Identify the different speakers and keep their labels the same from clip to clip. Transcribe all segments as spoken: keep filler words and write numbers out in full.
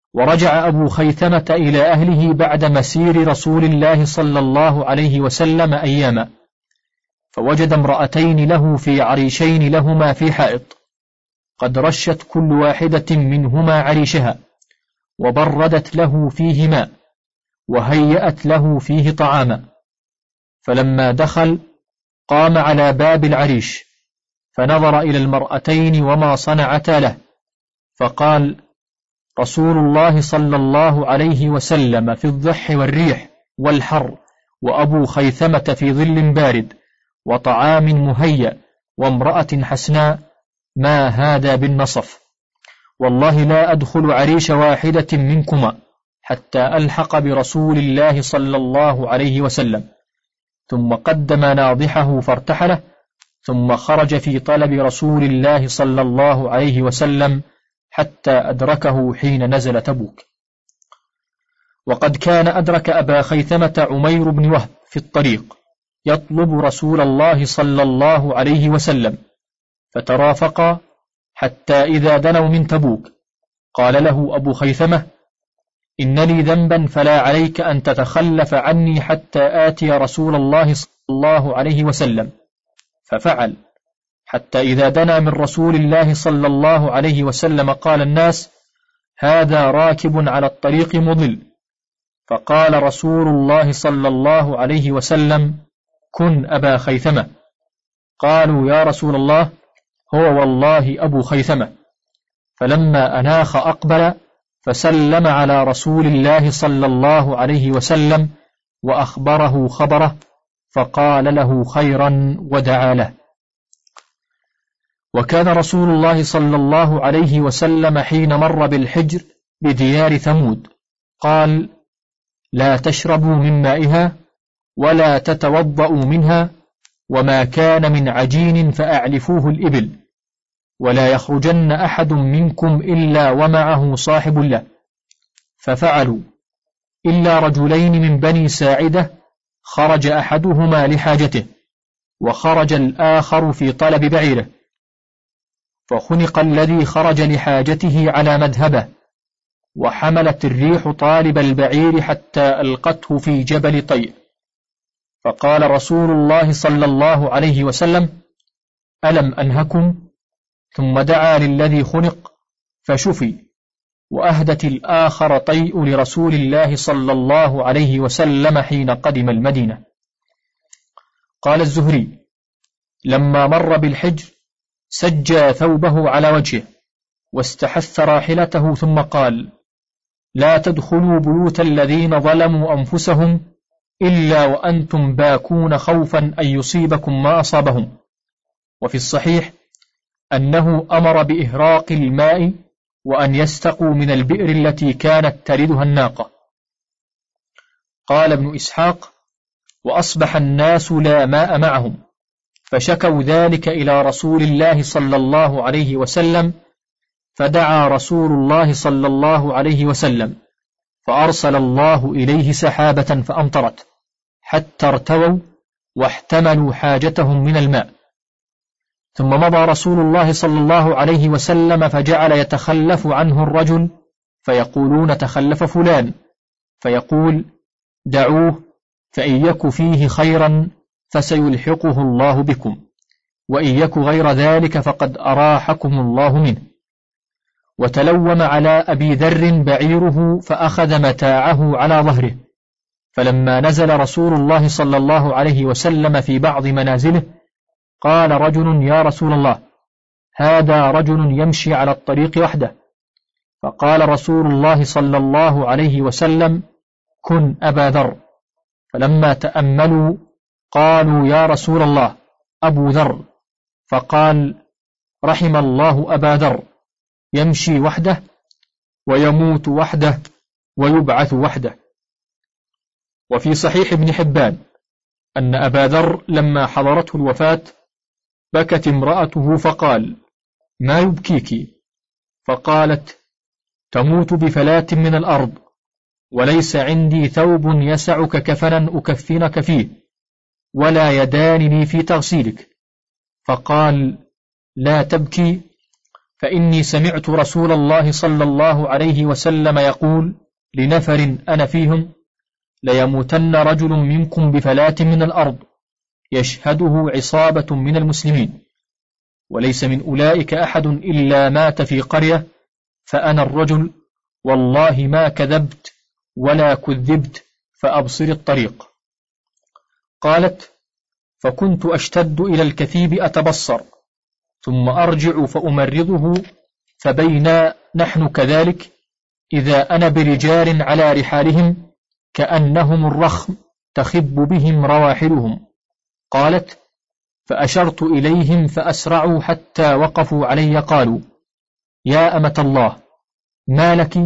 Speaker 1: ورجع أبو خيثمة إلى أهله بعد مسير رسول الله صلى الله عليه وسلم أياما، فوجد امرأتين له في عريشين لهما في حائط، قد رشت كل واحدة منهما عريشها، وبردت له فيه ماء، وهيأت له فيه طعاما. فلما دخل قام على باب العريش، فنظر إلى المرأتين وما صنعتا له، فقال: رسول الله صلى الله عليه وسلم في الضح والريح والحر، وأبو خيثمة في ظل بارد وطعام مهيأ وامرأة حسناء، ما هذا بالنصف؟ والله لا أدخل عريش واحدة منكما حتى ألحق برسول الله صلى الله عليه وسلم. ثم قدم ناضحه فارتحله، ثم خرج في طلب رسول الله صلى الله عليه وسلم حتى أدركه حين نزل تبوك. وقد كان أدرك أبا خيثمة عمير بن وهب في الطريق يطلب رسول الله صلى الله عليه وسلم، فترافقا حتى إذا دنوا من تبوك قال له أبو خيثمة: إن لي ذنبا فلا عليك أن تتخلف عني حتى آتي رسول الله صلى الله عليه وسلم. ففعل، حتى إذا دنا من رسول الله صلى الله عليه وسلم قال الناس: هذا راكب على الطريق مضل. فقال رسول الله صلى الله عليه وسلم: كن أبا خيثمة. قالوا: يا رسول الله، هو والله أبو خيثمة. فلما أناخ أقبل فسلم على رسول الله صلى الله عليه وسلم وأخبره خبره، فقال له خيرا ودعا له. وكان رسول الله صلى الله عليه وسلم حين مر بالحجر بديار ثمود قال: لا تشربوا من مائها ولا تتوضأوا منها، وما كان من عجين فأعلفوه الإبل، ولا يخرجن أحد منكم إلا ومعه صاحب له. ففعلوا، إلا رجلين من بني ساعدة خرج أحدهما لحاجته، وخرج الآخر في طلب بعيره، فخنق الذي خرج لحاجته على مذهبه، وحملت الريح طالب البعير حتى ألقته في جبل طيء. فقال رسول الله صلى الله عليه وسلم: ألم أنهكم؟ ثم دعا للذي خنق فشفي، وأهدت الآخر طيء لرسول الله صلى الله عليه وسلم حين قدم المدينة. قال الزهري: لما مر بالحجر سجى ثوبه على وجهه واستحث راحلته، ثم قال: لا تدخلوا بيوت الذين ظلموا أنفسهم إلا وأنتم باكون خوفا أن يصيبكم ما أصابهم. وفي الصحيح أنه أمر بإهراق الماء وأن يستقوا من البئر التي كانت تردها الناقة. قال ابن إسحاق: وأصبح الناس لا ماء معهم، فشكوا ذلك إلى رسول الله صلى الله عليه وسلم، فدعا رسول الله صلى الله عليه وسلم، فأرسل الله إليه سحابة فأمطرت حتى ارتووا واحتملوا حاجتهم من الماء. ثم مضى رسول الله صلى الله عليه وسلم، فجعل يتخلف عنه الرجل، فيقولون: تخلف فلان، فيقول: دعوه، فإن يك فيه خيرا فسيلحقه الله بكم، وإن يك غير ذلك فقد أراحكم الله منه. وتلوم على أبي ذر بعيره، فأخذ متاعه على ظهره. فلما نزل رسول الله صلى الله عليه وسلم في بعض منازله قال رجل: يا رسول الله، هذا رجل يمشي على الطريق وحده. فقال رسول الله صلى الله عليه وسلم: كن أبا ذر. فلما تأملوا قالوا: يا رسول الله، أبو ذر. فقال: رحم الله أبا ذر، يمشي وحده ويموت وحده ويبعث وحده. وفي صحيح ابن حبان أن أبا ذر لما حضرته الوفاة بكت امرأته، فقال: ما يبكيك؟ فقالت: تموت بفلاة من الأرض، وليس عندي ثوب يسعك كفنا أكفنك فيه، ولا يدان لي في تغسيلك. فقال: لا تبكي، فإني سمعت رسول الله صلى الله عليه وسلم يقول لنفر أنا فيهم: ليموتن رجل منكم بفلاة من الأرض يشهده عصابة من المسلمين، وليس من أولئك أحد إلا مات في قرية، فأنا الرجل، والله ما كذبت ولا كذبت، فأبصر الطريق. قالت: فكنت أشتد إلى الكثيب أتبصر، ثم أرجع فأمرضه، فبينا نحن كذلك إذا أنا برجال على رحالهم كأنهم الرخم تخب بهم رواحلهم. قالت: فأشرت إليهم فأسرعوا حتى وقفوا علي. قالوا: يا أمة الله، ما لك؟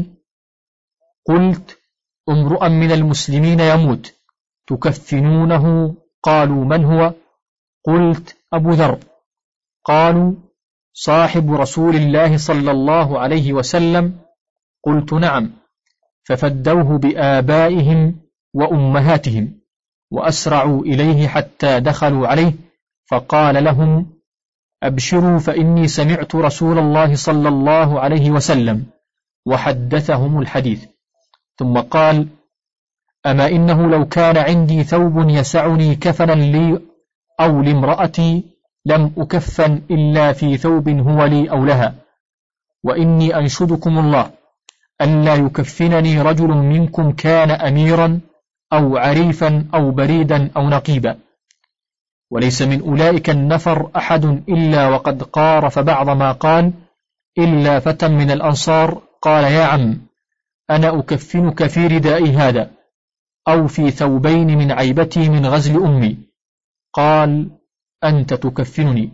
Speaker 1: قلت: امرؤا من المسلمين يموت، تكفنونه. قالوا: من هو؟ قلت: أبو ذر. قالوا: صاحب رسول الله صلى الله عليه وسلم. قلت: نعم. ففدوه بآبائهم وأمهاتهم وأسرعوا إليه حتى دخلوا عليه، فقال لهم: أبشروا، فإني سمعت رسول الله صلى الله عليه وسلم، وحدثهم الحديث. ثم قال: أما إنه لو كان عندي ثوب يسعني كفنا لي أو لامرأتي لم أكفن إلا في ثوب هو لي أو لها، وإني أنشدكم الله ألا يكفنني رجل منكم كان أميرا أو عريفا أو بريدا أو نقيبا، وليس من أولئك النفر أحد إلا وقد قارف بعض ما قال، إلا فتى من الأنصار قال: يا عم، أنا أكفنك في ردائي هذا، أو في ثوبين من عيبتي من غزل أمي. قال: أنت تكفنني.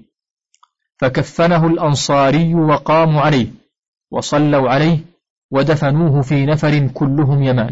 Speaker 1: فكفنه الأنصاري وقاموا عليه وصلوا عليه ودفنوه في نفر كلهم يمان.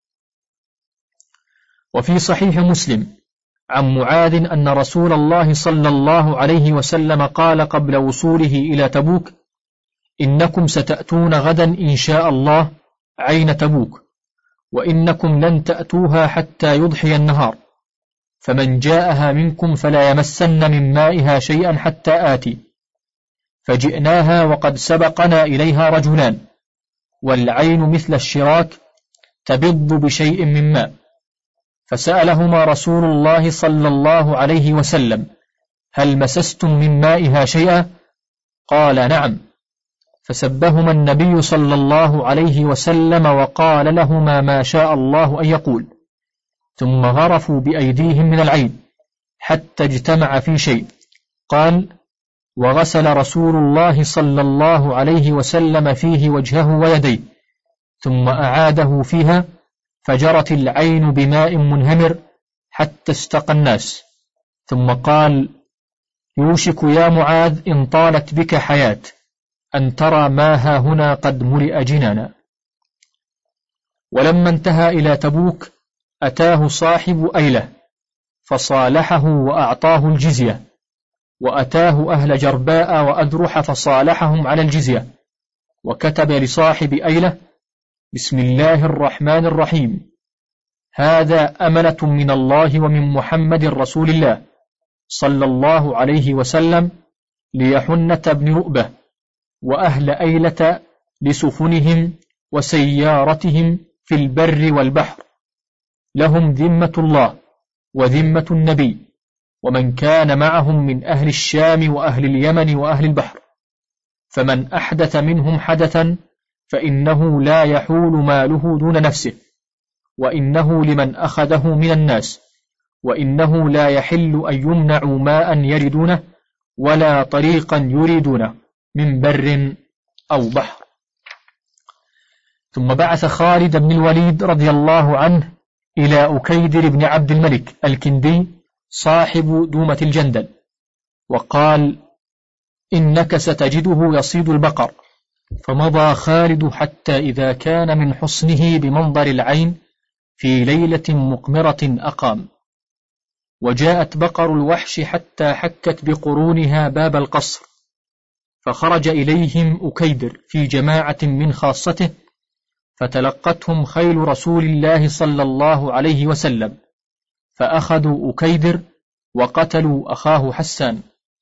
Speaker 1: وفي صحيح مسلم عن معاذ أن رسول الله صلى الله عليه وسلم قال قبل وصوله إلى تبوك: إنكم ستأتون غدا إن شاء الله عين تبوك، وإنكم لن تأتوها حتى يضحي النهار، فمن جاءها منكم فلا يمسن من مائها شيئا حتى آتي. فجئناها وقد سبقنا إليها رجلان، والعين مثل الشراك تبض بشيء من ماء، فسألهما رسول الله صلى الله عليه وسلم: هل مسستم من مائها شيئا؟ قال: نعم. فسبهما النبي صلى الله عليه وسلم وقال لهما ما شاء الله أن يقول، ثم غرفوا بأيديهم من العين حتى اجتمع في شيء. قال: وغسل رسول الله صلى الله عليه وسلم فيه وجهه ويديه، ثم أعاده فيها، فجرت العين بماء منهمر حتى استقى الناس، ثم قال: يوشك يا معاذ إن طالت بك حياة أن ترى ما ها هنا قد ملئ جنانا. ولما انتهى إلى تبوك أتاه صاحب أيلة فصالحه وأعطاه الجزية، وأتاه أهل جرباء وأذرح فصالحهم على الجزية، وكتب لصاحب أيلة: بسم الله الرحمن الرحيم، هذا أمنة من الله ومن محمد رسول الله صلى الله عليه وسلم ليحنة بن رؤبة وأهل أيلة لسفنهم وسيارتهم في البر والبحر، لهم ذمة الله وذمة النبي، ومن كان معهم من أهل الشام وأهل اليمن وأهل البحر، فمن أحدث منهم حدثا فإنه لا يحول ماله دون نفسه، وإنه لمن أخذه من الناس، وإنه لا يحل أن يمنعوا ماء يردونه ولا طريقا يريدونه من بر أو بحر. ثم بعث خالد بن الوليد رضي الله عنه إلى أكيدر بن عبد الملك الكندي صاحب دومة الجندل، وقال: إنك ستجده يصيد البقر. فمضى خالد حتى إذا كان من حصنه بمنظر العين في ليلة مقمرة أقام، وجاءت بقر الوحش حتى حكت بقرونها باب القصر، فخرج إليهم أكيدر في جماعة من خاصته، فتلقتهم خيل رسول الله صلى الله عليه وسلم، فأخذوا أكيدر وقتلوا أخاه حسان،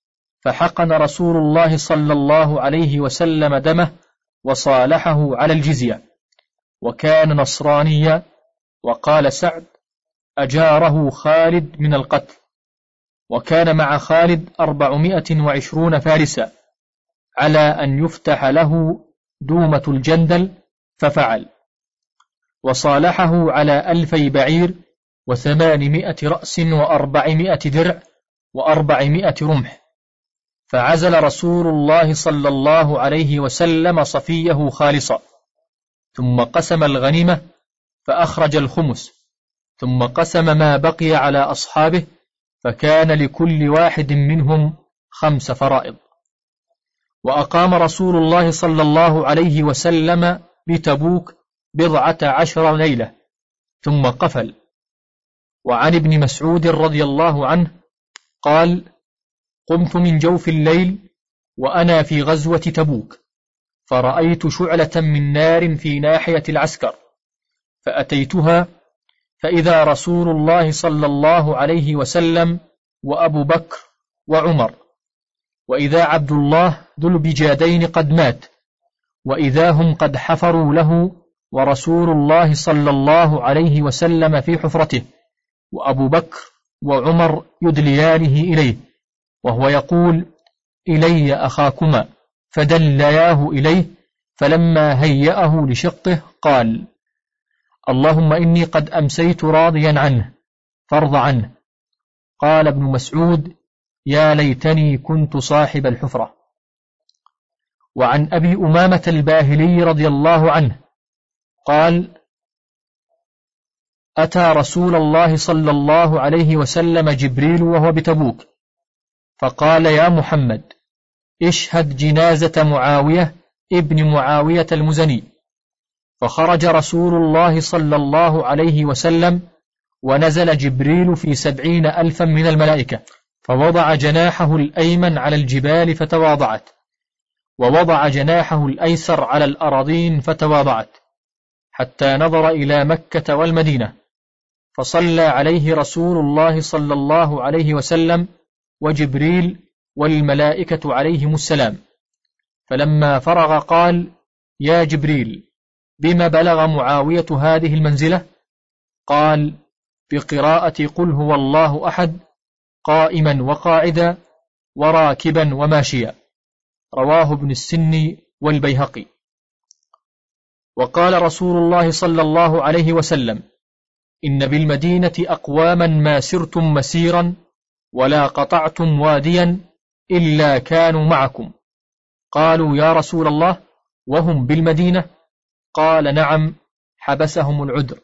Speaker 1: فحقن رسول الله صلى الله عليه وسلم دمه وصالحه على الجزية، وكان نصرانيا. وقال سعد: أجاره خالد من القتل، وكان مع خالد أربعمائة وعشرون فارسا، على أن يفتح له دومة الجندل، ففعل. وصالحه على ألفي بعير وثمانمائة رأس وأربعمائة درع وأربعمائة رمح. فعزل رسول الله صلى الله عليه وسلم صفيه خالصا، ثم قسم الغنيمة فأخرج الخمس، ثم قسم ما بقي على أصحابه، فكان لكل واحد منهم خمس فرائض. وأقام رسول الله صلى الله عليه وسلم بتبوك بضعة عشر ليلة ثم قفل. وعن ابن مسعود رضي الله عنه قال: قمت من جوف الليل وأنا في غزوة تبوك، فرأيت شعلة من نار في ناحية العسكر، فأتيتها، فإذا رسول الله صلى الله عليه وسلم وأبو بكر وعمر، وإذا عبد الله ذو البجادين قد مات، وإذا هم قد حفروا له، ورسول الله صلى الله عليه وسلم في حفرته، وأبو بكر وعمر يدليانه إليه، وهو يقول: إلي أخاكما، فدلياه إليه. فلما هيأه لشقه قال: اللهم إني قد أمسيت راضيا عنه، فارض عنه. قال ابن مسعود: يا ليتني كنت صاحب الحفرة. وعن أبي أمامة الباهلي رضي الله عنه قال: أتى رسول الله صلى الله عليه وسلم جبريل وهو بتبوك، فقال: يا محمد، اشهد جنازة معاوية ابن معاوية المزني. فخرج رسول الله صلى الله عليه وسلم، ونزل جبريل في سبعين ألفا من الملائكة، فوضع جناحه الأيمن على الجبال فتواضعت، ووضع جناحه الأيسر على الأراضين فتواضعت، حتى نظر إلى مكة والمدينة، فصلى عليه رسول الله صلى الله عليه وسلم وجبريل والملائكة عليهم السلام. فلما فرغ قال: يا جبريل، بما بلغ معاوية هذه المنزلة؟ قال: بقراءة قل هو الله أحد، قائما وقاعدا وراكبا وماشيا. رواه ابن السني والبيهقي. وقال رسول الله صلى الله عليه وسلم: إن بالمدينة أقواما ما سرتم مسيرا ولا قطعتم واديا إلا كانوا معكم. قالوا: يا رسول الله، وهم بالمدينة؟ قال: نعم، حبسهم العذر.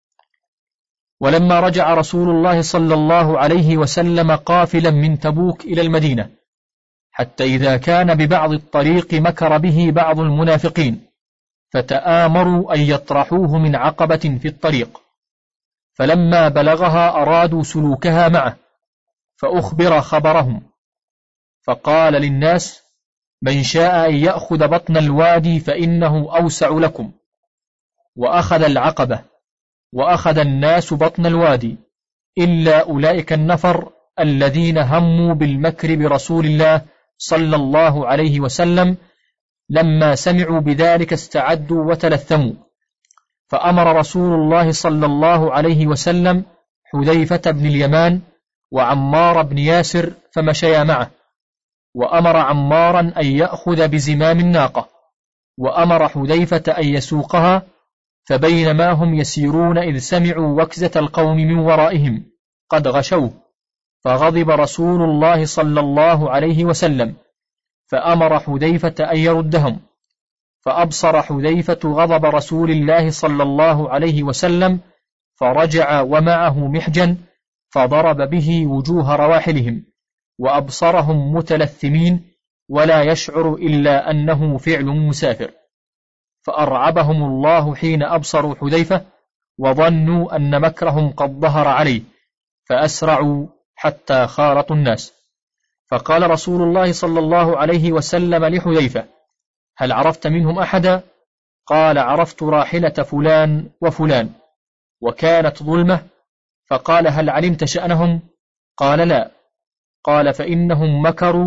Speaker 1: ولما رجع رسول الله صلى الله عليه وسلم قافلا من تبوك إلى المدينة، حتى إذا كان ببعض الطريق مكر به بعض المنافقين، فتآمروا أن يطرحوه من عقبة في الطريق، فلما بلغها أرادوا سلوكها معه، فأخبر خبرهم، فقال للناس: من شاء أن يأخذ بطن الوادي فإنه أوسع لكم. وأخذ العقبة، وأخذ الناس بطن الوادي، إلا أولئك النفر الذين هموا بالمكر برسول الله صلى الله عليه وسلم. لما سمعوا بذلك استعدوا وتلثموا، فأمر رسول الله صلى الله عليه وسلم حذيفة بن اليمان وعمار بن ياسر فمشيا معه، وأمر عمارا أن يأخذ بزمام الناقة، وأمر حذيفة أن يسوقها. فبينما هم يسيرون إذ سمعوا وكزة القوم من ورائهم قد غشوه، فغضب رسول الله صلى الله عليه وسلم، فأمر حذيفة أن يردهم. فأبصر حذيفة غضب رسول الله صلى الله عليه وسلم، فرجع ومعه محجن، فضرب به وجوه رواحلهم، وأبصرهم متلثمين، ولا يشعر إلا أنه فعل مسافر. فأرعبهم الله حين أبصروا حذيفة، وظنوا أن مكرهم قد ظهر عليه، فأسرعوا حتى خالطوا الناس. فقال رسول الله صلى الله عليه وسلم لحذيفة: هل عرفت منهم أحدا؟ قال: عرفت راحلة فلان وفلان، وكانت ظلمة. فقال: هل علمت شأنهم؟ قال: لا. قال: فإنهم مكروا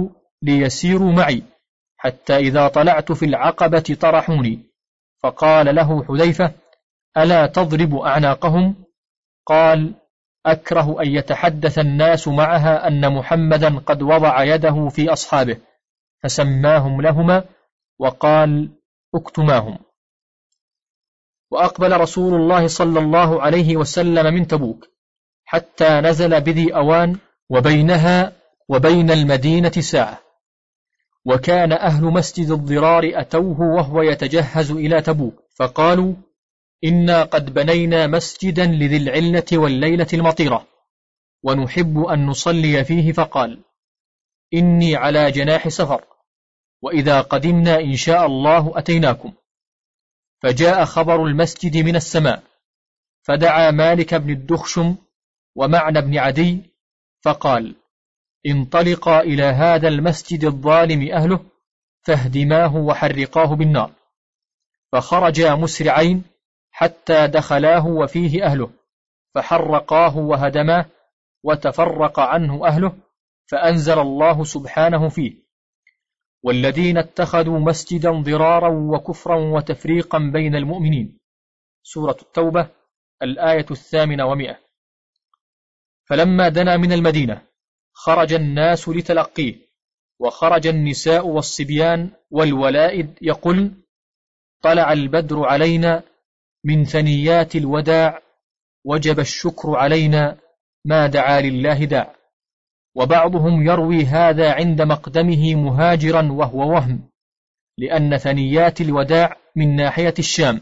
Speaker 1: ليسيروا معي، حتى إذا طلعت في العقبة طرحوني. فقال له حذيفة: ألا تضرب أعناقهم؟ قال: أكره أن يتحدث الناس معها أن محمدا قد وضع يده في أصحابه، فسماهم لهما وقال: اكتماهم. وأقبل رسول الله صلى الله عليه وسلم من تبوك حتى نزل بذي أوان، وبينها وبين المدينة ساعة. وكان أهل مسجد الضرار أتوه وهو يتجهز إلى تبوك، فقالوا: إنا قد بنينا مسجدا لذي العلة والليلة المطيرة، ونحب أن نصلي فيه. فقال: إني على جناح سفر، وإذا قدمنا إن شاء الله أتيناكم. فجاء خبر المسجد من السماء، فدعا مالك بن الدخشم ومعنى بن عدي، فقال: انطلقا إلى هذا المسجد الظالم أهله، فاهدماه وحرقاه بالنار. فخرجا مسرعين حتى دخلاه وفيه أهله، فحرقاه وهدماه، وتفرق عنه أهله، فأنزل الله سبحانه فيه: والذين اتخذوا مسجدا ضرارا وكفرا وتفريقا بين المؤمنين. سورة التوبة، الآية الثامنة ومئة. فلما دنا من المدينة خرج الناس لتلقيه، وخرج النساء والصبيان والولائد يقول: طلع البدر علينا من ثنيات الوداع، وجب الشكر علينا ما دعا لله داع. وبعضهم يروي هذا عند مقدمه مهاجرا وهو وهم، لأن ثنيات الوداع من ناحية الشام.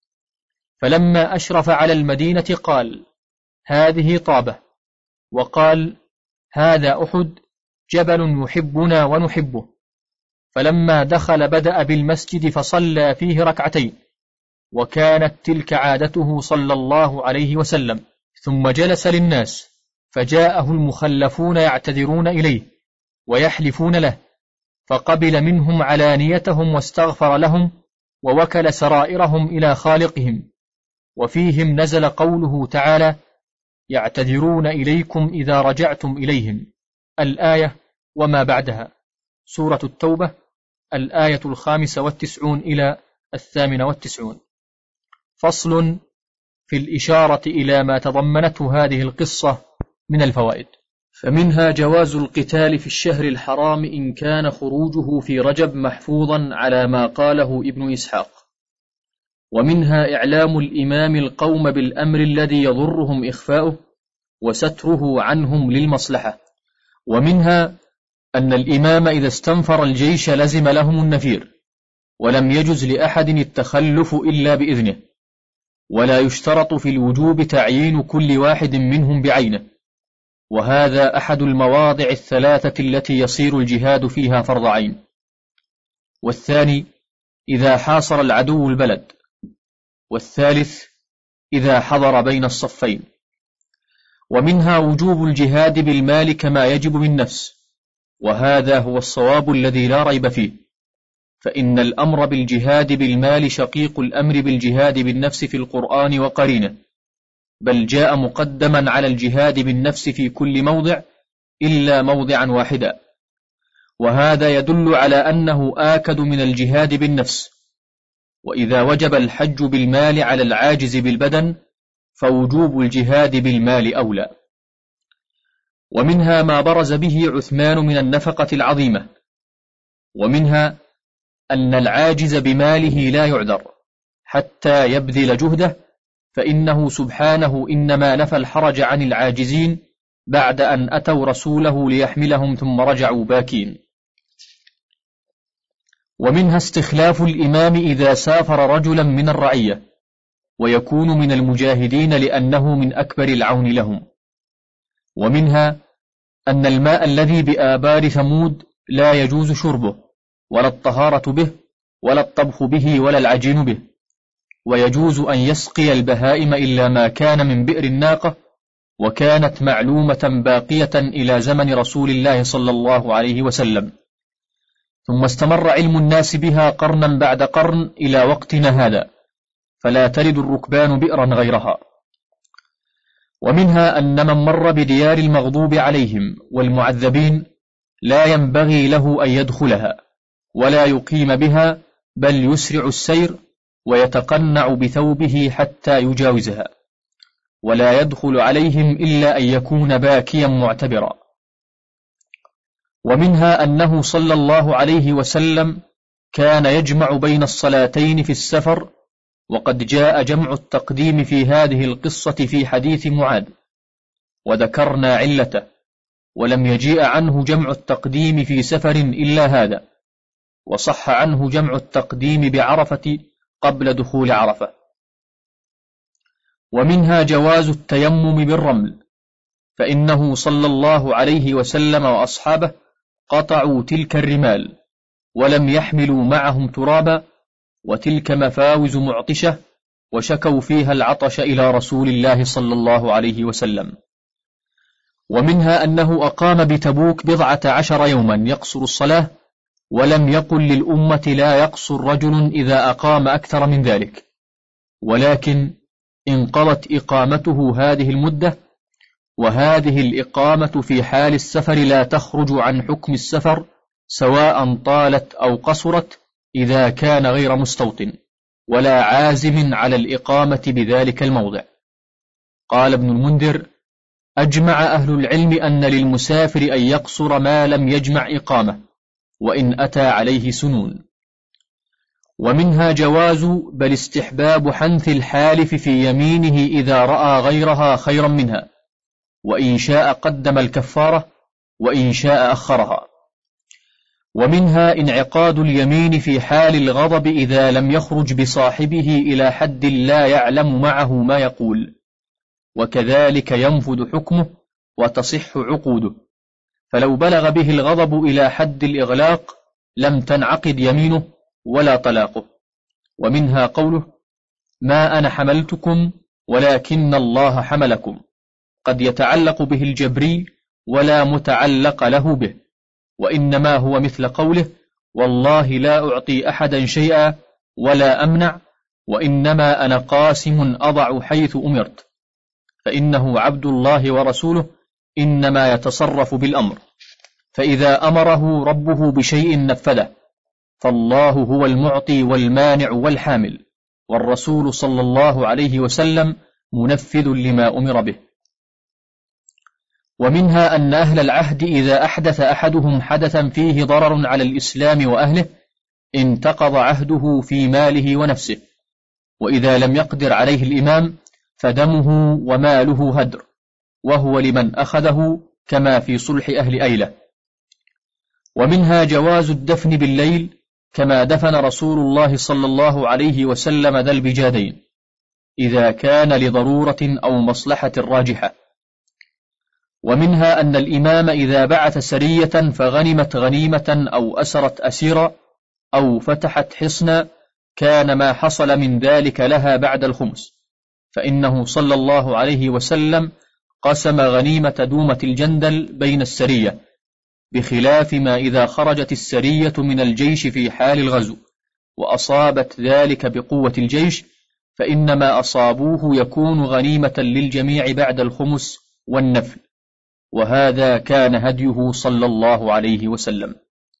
Speaker 1: فلما أشرف على المدينة قال: هذه طابة، وقال: هذا أحد، جبل يحبنا ونحبه. فلما دخل بدأ بالمسجد فصلى فيه ركعتين، وكانت تلك عادته صلى الله عليه وسلم. ثم جلس للناس، فجاءه المخلفون يعتذرون إليه ويحلفون له، فقبل منهم علانيتهم واستغفر لهم، ووكل سرائرهم إلى خالقهم. وفيهم نزل قوله تعالى: يعتذرون إليكم إذا رجعتم إليهم، الآية وما بعدها. سورة التوبة، الآية الخامسة والتسعون إلى الثامنة والتسعون. فصل في الإشارة إلى ما تضمنته هذه القصة من الفوائد. فمنها جواز القتال في الشهر الحرام إن كان خروجه في رجب محفوظا على ما قاله ابن إسحاق. ومنها إعلام الإمام القوم بالأمر الذي يضرهم إخفاؤه وستره عنهم للمصلحة. ومنها أن الإمام إذا استنفر الجيش لزم لهم النفير، ولم يجز لأحد التخلف إلا بإذنه، ولا يشترط في الوجوب تعيين كل واحد منهم بعينه. وهذا أحد المواضع الثلاثة التي يصير الجهاد فيها فرض عين. والثاني إذا حاصر العدو البلد. والثالث إذا حضر بين الصفين. ومنها وجوب الجهاد بالمال كما يجب بالنفس، وهذا هو الصواب الذي لا ريب فيه، فإن الأمر بالجهاد بالمال شقيق الأمر بالجهاد بالنفس في القرآن وقرينه، بل جاء مقدما على الجهاد بالنفس في كل موضع إلا موضعا واحدا. وهذا يدل على أنه آكد من الجهاد بالنفس. وإذا وجب الحج بالمال على العاجز بالبدن، فوجوب الجهاد بالمال أولى. ومنها ما برز به عثمان من النفقة العظيمة. ومنها أن العاجز بماله لا يعذر حتى يبذل جهده، فإنه سبحانه إنما نفى الحرج عن العاجزين بعد أن أتوا رسوله ليحملهم ثم رجعوا باكين. ومنها استخلاف الإمام إذا سافر رجلا من الرعية، ويكون من المجاهدين لأنه من أكبر العون لهم. ومنها أن الماء الذي بآبار ثمود لا يجوز شربه، ولا الطهارة به، ولا الطبخ به، ولا العجين به، ويجوز أن يسقي البهائم إلا ما كان من بئر الناقة، وكانت معلومة باقية إلى زمن رسول الله صلى الله عليه وسلم، ثم استمر علم الناس بها قرنا بعد قرن إلى وقتنا هذا، فلا تلد الركبان بئرا غيرها. ومنها أن من مر بديار المغضوب عليهم والمعذبين لا ينبغي له أن يدخلها ولا يقيم بها، بل يسرع السير ويتقنع بثوبه حتى يجاوزها، ولا يدخل عليهم إلا أن يكون باكيا معتبرا. ومنها أنه صلى الله عليه وسلم كان يجمع بين الصلاتين في السفر، وقد جاء جمع التقديم في هذه القصة في حديث معاذ، وذكرنا علته، ولم يجيء عنه جمع التقديم في سفر إلا هذا، وصح عنه جمع التقديم بعرفة قبل دخول عرفة. ومنها جواز التيمم بالرمل، فإنه صلى الله عليه وسلم وأصحابه قطعوا تلك الرمال ولم يحملوا معهم ترابا، وتلك مفاوز معطشة، وشكوا فيها العطش إلى رسول الله صلى الله عليه وسلم. ومنها أنه أقام بتبوك بضعة عشر يوما يقصر الصلاة، ولم يقل للأمة لا يقصر رجل إذا أقام أكثر من ذلك، ولكن انقضت إقامته هذه المدة، وهذه الإقامة في حال السفر لا تخرج عن حكم السفر سواء طالت أو قصرت، إذا كان غير مستوطن ولا عازم على الإقامة بذلك الموضع. قال ابن المنذر: أجمع أهل العلم أن للمسافر أن يقصر ما لم يجمع إقامة، وإن أتى عليه سنون. ومنها جواز بل استحباب حنث الحالف في يمينه إذا رأى غيرها خيرا منها، وإن شاء قدم الكفارة وإن شاء أخرها. ومنها انعقاد اليمين في حال الغضب إذا لم يخرج بصاحبه إلى حد لا يعلم معه ما يقول، وكذلك ينفذ حكمه وتصح عقوده، فلو بلغ به الغضب إلى حد الإغلاق لم تنعقد يمينه ولا طلاقه. ومنها قوله: ما أنا حملتكم ولكن الله حملكم، قد يتعلق به الجبري ولا متعلق له به، وإنما هو مثل قوله: والله لا أعطي أحدا شيئا ولا أمنع، وإنما أنا قاسم أضع حيث أمرت، فإنه عبد الله ورسوله إنما يتصرف بالأمر، فإذا أمره ربه بشيء نفذه، فالله هو المعطي والمانع والحامل، والرسول صلى الله عليه وسلم منفذ لما أمر به. ومنها أن أهل العهد إذا أحدث أحدهم حدثا فيه ضرر على الإسلام وأهله انتقض عهده في ماله ونفسه، وإذا لم يقدر عليه الإمام فدمه وماله هدر، وهو لمن أخذه، كما في صلح أهل أيلة. ومنها جواز الدفن بالليل، كما دفن رسول الله صلى الله عليه وسلم ذا البجادين، إذا كان لضرورة أو مصلحة راجحة. ومنها أن الإمام إذا بعث سرية فغنمت غنيمة أو أسرت أسيرا أو فتحت حصنا، كان ما حصل من ذلك لها بعد الخمس، فإنه صلى الله عليه وسلم قسم غنيمة دومة الجندل بين السرية، بخلاف ما إذا خرجت السرية من الجيش في حال الغزو وأصابت ذلك بقوة الجيش، فإنما أصابوه يكون غنيمة للجميع بعد الخمس والنفل، وهذا كان هديه صلى الله عليه وسلم.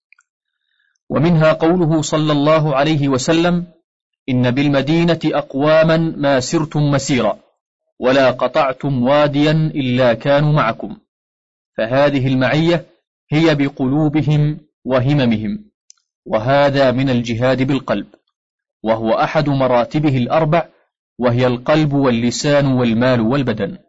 Speaker 1: ومنها قوله صلى الله عليه وسلم: إن بالمدينة أقواما ما سرتم مسيرا ولا قطعتم واديا إلا كانوا معكم، فهذه المعية هي بقلوبهم وهممهم، وهذا من الجهاد بالقلب، وهو أحد مراتبه الأربع، وهي القلب واللسان والمال والبدن.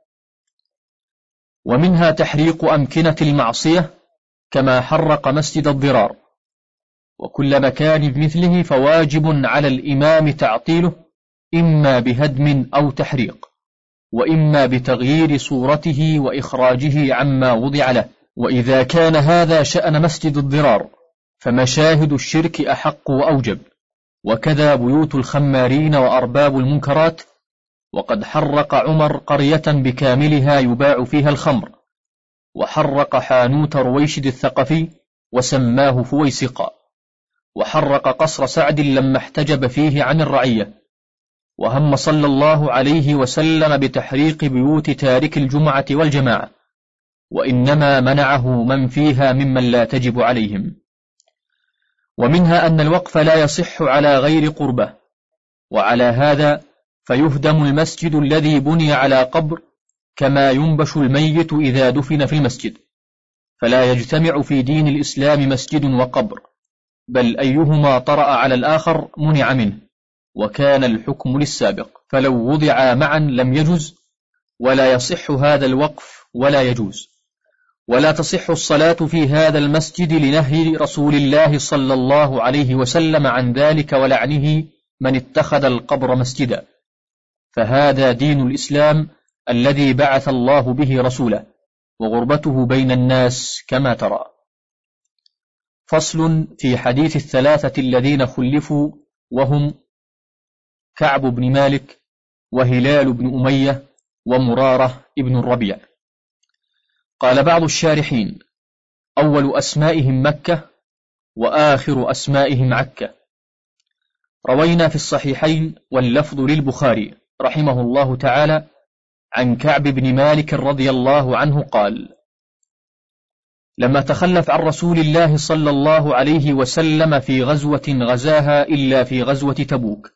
Speaker 1: ومنها تحريق أمكنة المعصية، كما حرق مسجد الضرار، وكل مكان بمثله فواجب على الإمام تعطيله، إما بهدم أو تحريق، وإما بتغيير صورته وإخراجه عما وضع له. وإذا كان هذا شأن مسجد الضرار فمشاهد الشرك أحق وأوجب، وكذا بيوت الخمارين وأرباب المنكرات. وقد حرق عمر قرية بكاملها يباع فيها الخمر، وحرق حانوت رويشد الثقفي وسماه فويسقا، وحرق قصر سعد لما احتجب فيه عن الرعية، وهم صلى الله عليه وسلم بتحريق بيوت تارك الجمعة والجماعة، وإنما منعه من فيها ممن لا تجب عليهم. ومنها أن الوقف لا يصح على غير قربة، وعلى هذا فيهدم المسجد الذي بني على قبر كما ينبش الميت إذا دفن في المسجد، فلا يجتمع في دين الإسلام مسجد وقبر، بل أيهما طرأ على الآخر منع منه، وكان الحكم للسابق، فلو وضعا معا لم يجز، ولا يصح هذا الوقف ولا يجوز. ولا تصح الصلاة في هذا المسجد لنهي رسول الله صلى الله عليه وسلم عن ذلك ولعنه من اتخذ القبر مسجدا، فهذا دين الإسلام الذي بعث الله به رسوله، وغربته بين الناس كما ترى. فصل في حديث الثلاثة الذين خلفوا، وهم كعب بن مالك وهلال بن أمية ومرارة ابن الربيع. قال بعض الشارحين: أول أسمائهم مكة، وآخر أسمائهم عكة. روينا في الصحيحين واللفظ للبخاري رحمه الله تعالى عن كعب بن مالك رضي الله عنه قال: لما تخلف عن رسول الله صلى الله عليه وسلم في غزوة غزاها إلا في غزوة تبوك،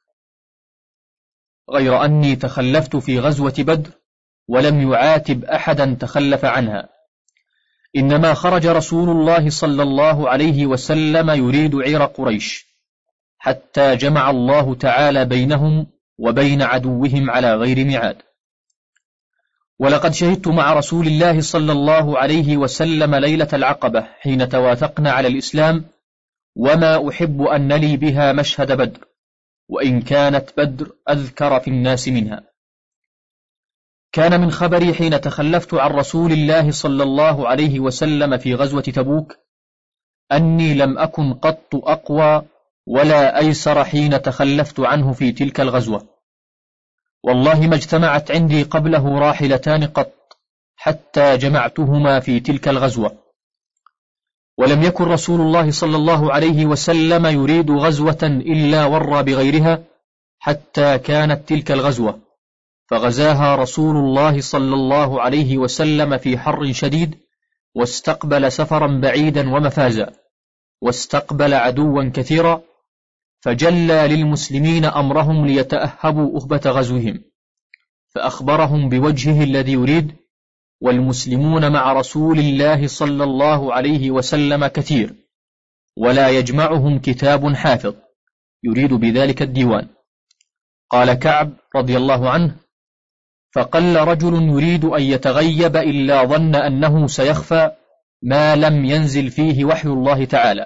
Speaker 1: غير أني تخلفت في غزوة بدر ولم يعاتب أحدا تخلف عنها، إنما خرج رسول الله صلى الله عليه وسلم يريد عير قريش، حتى جمع الله تعالى بينهم وبين عدوهم على غير ميعاد. ولقد شهدت مع رسول الله صلى الله عليه وسلم ليلة العقبة حين تواثقنا على الإسلام، وما أحب أن نلي بها مشهد بدر، وإن كانت بدر أذكر في الناس منها. كان من خبري حين تخلفت عن رسول الله صلى الله عليه وسلم في غزوة تبوك أني لم أكن قط أقوى ولا أيسر حين تخلفت عنه في تلك الغزوة، والله ما اجتمعت عندي قبله راحلتان قط حتى جمعتهما في تلك الغزوة. ولم يكن رسول الله صلى الله عليه وسلم يريد غزوة إلا ورى بغيرها حتى كانت تلك الغزوة، فغزاها رسول الله صلى الله عليه وسلم في حر شديد، واستقبل سفرا بعيدا ومفازا، واستقبل عدوا كثيرا، فجلى للمسلمين أمرهم ليتأهبوا أهبة غزوهم، فأخبرهم بوجهه الذي يريد، والمسلمون مع رسول الله صلى الله عليه وسلم كثير، ولا يجمعهم كتاب حافظ يريد بذلك الديوان. قال كعب رضي الله عنه: فقل رجل يريد أن يتغيب إلا ظن أنه سيخفى ما لم ينزل فيه وحي الله تعالى.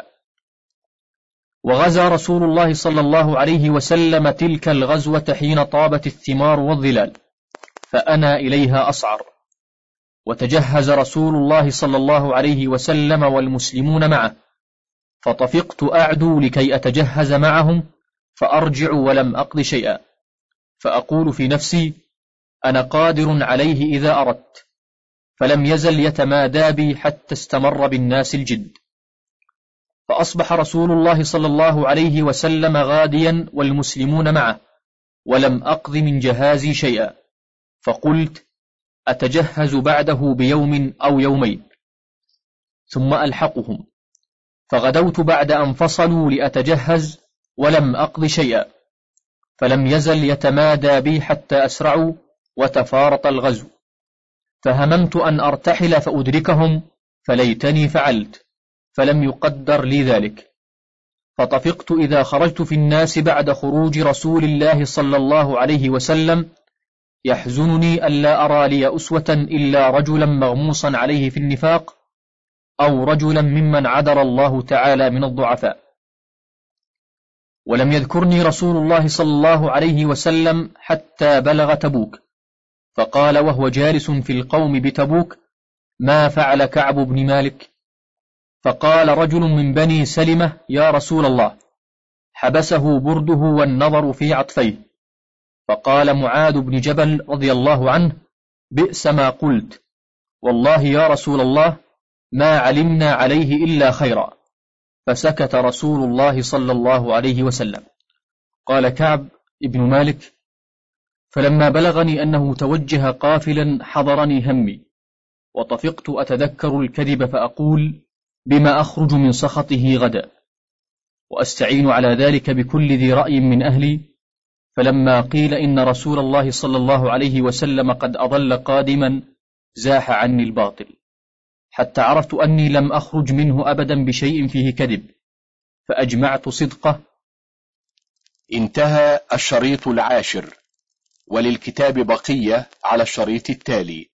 Speaker 1: وغزا رسول الله صلى الله عليه وسلم تلك الغزوة حين طابت الثمار والظلال، فأنا إليها أصعر. وتجهز رسول الله صلى الله عليه وسلم والمسلمون معه، فطفقت أعدو لكي أتجهز معهم، فأرجع ولم أقض شيئا، فأقول في نفسي: أنا قادر عليه إذا أردت، فلم يزل يتمادى بي حتى استمر بالناس الجد. فأصبح رسول الله صلى الله عليه وسلم غاديا والمسلمون معه، ولم أقض من جهازي شيئا، فقلت: أتجهز بعده بيوم أو يومين ثم ألحقهم. فغدوت بعد أن فصلوا لأتجهز ولم أقض شيئا، فلم يزل يتمادى بي حتى أسرعوا وتفارط الغزو، فهممت أن أرتحل فأدركهم، فليتني فعلت، فلم يقدر لي ذلك. فطفقت إذا خرجت في الناس بعد خروج رسول الله صلى الله عليه وسلم، يحزنني ألا أرى لي أسوة إلا رجلا مغموصا عليه في النفاق، أو رجلا ممن عدل الله تعالى من الضعفاء. ولم يذكرني رسول الله صلى الله عليه وسلم حتى بلغ تبوك، فقال وهو جالس في القوم بتبوك: ما فعل كعب بن مالك؟ فقال رجل من بني سلمة: يا رسول الله، حبسه برده والنظر في عطفيه. فقال معاذ بن جبل رضي الله عنه: بئس ما قلت، والله يا رسول الله ما علمنا عليه إلا خيرا. فسكت رسول الله صلى الله عليه وسلم. قال كعب بن مالك: فلما بلغني أنه توجه قافلا حضرني همي، وطفقت أتذكر الكذب فأقول بما أخرج من سخطه غدا، وأستعين على ذلك بكل ذي رأي من أهلي. فلما قيل إن رسول الله صلى الله عليه وسلم قد أضل قادما زاح عني الباطل، حتى عرفت أني لم أخرج منه أبدا بشيء فيه كذب، فأجمعت صدقه.
Speaker 2: انتهى الشريط العاشر، وللكتاب بقية على الشريط التالي.